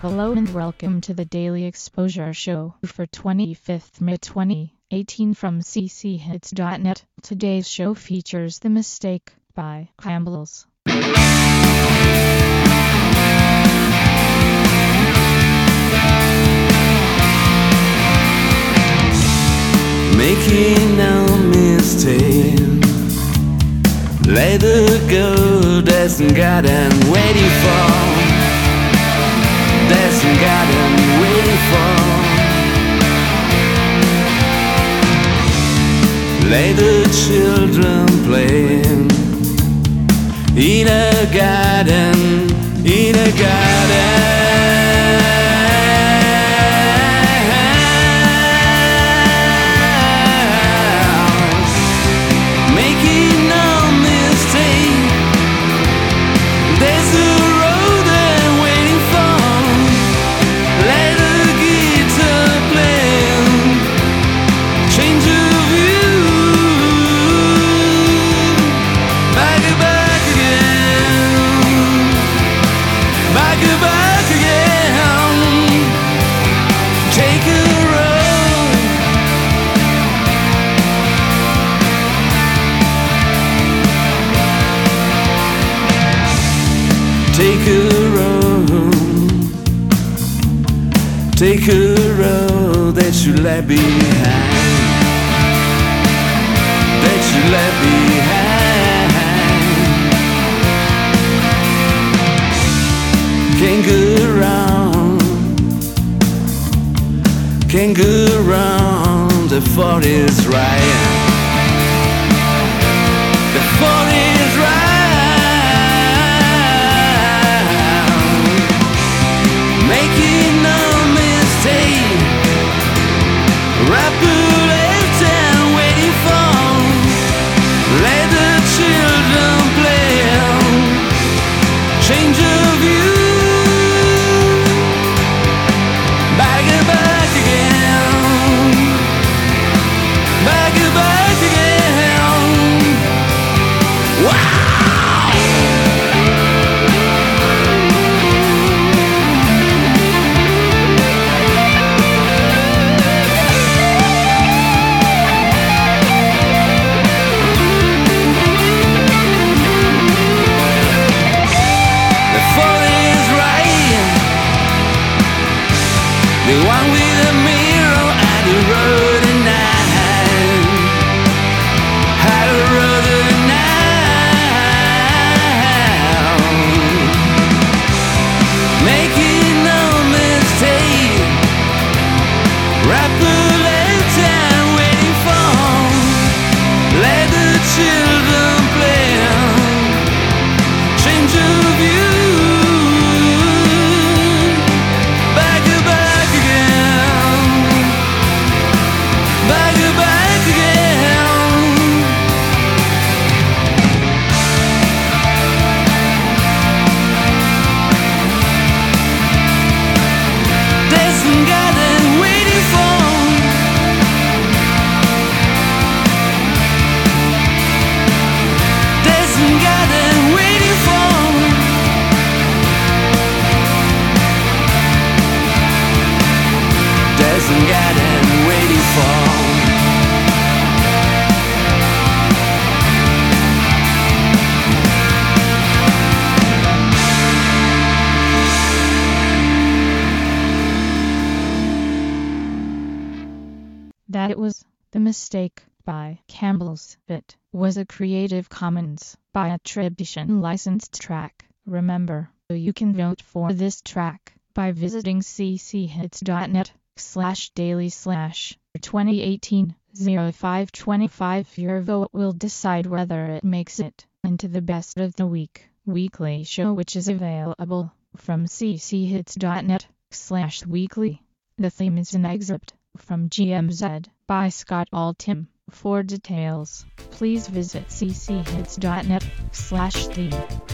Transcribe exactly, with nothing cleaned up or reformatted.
Hello and welcome to the Daily Exposure Show for twenty-fifth May twenty eighteen from c c hits dot net. Today's show features The Mistake by Campbells. Making no mistake, let her go, there's some God I'm waiting for. There's some God I'm waiting for. Let the children play in a garden, in a garden. Take a road, take a road that you left behind, that you left behind. Can't go wrong, can't go wrong, the fault is right, the fault is right. The one with a mirror at the road at night, at the road at night. Making no mistake, rapper late and waiting for, let the children play, change of view. That it was The Mistake by Campbells. It was a Creative Commons by attribution licensed track. Remember, you can vote for this track by visiting c c hits dot net slash daily slash twenty eighteen oh five twenty-five. Your vote will decide whether it makes it into the best of the week weekly show, which is available from c c hits dot net slash weekly. The theme is an excerpt from G M Z by Scott Altham. For details, please visit c c hits dot net slash theme.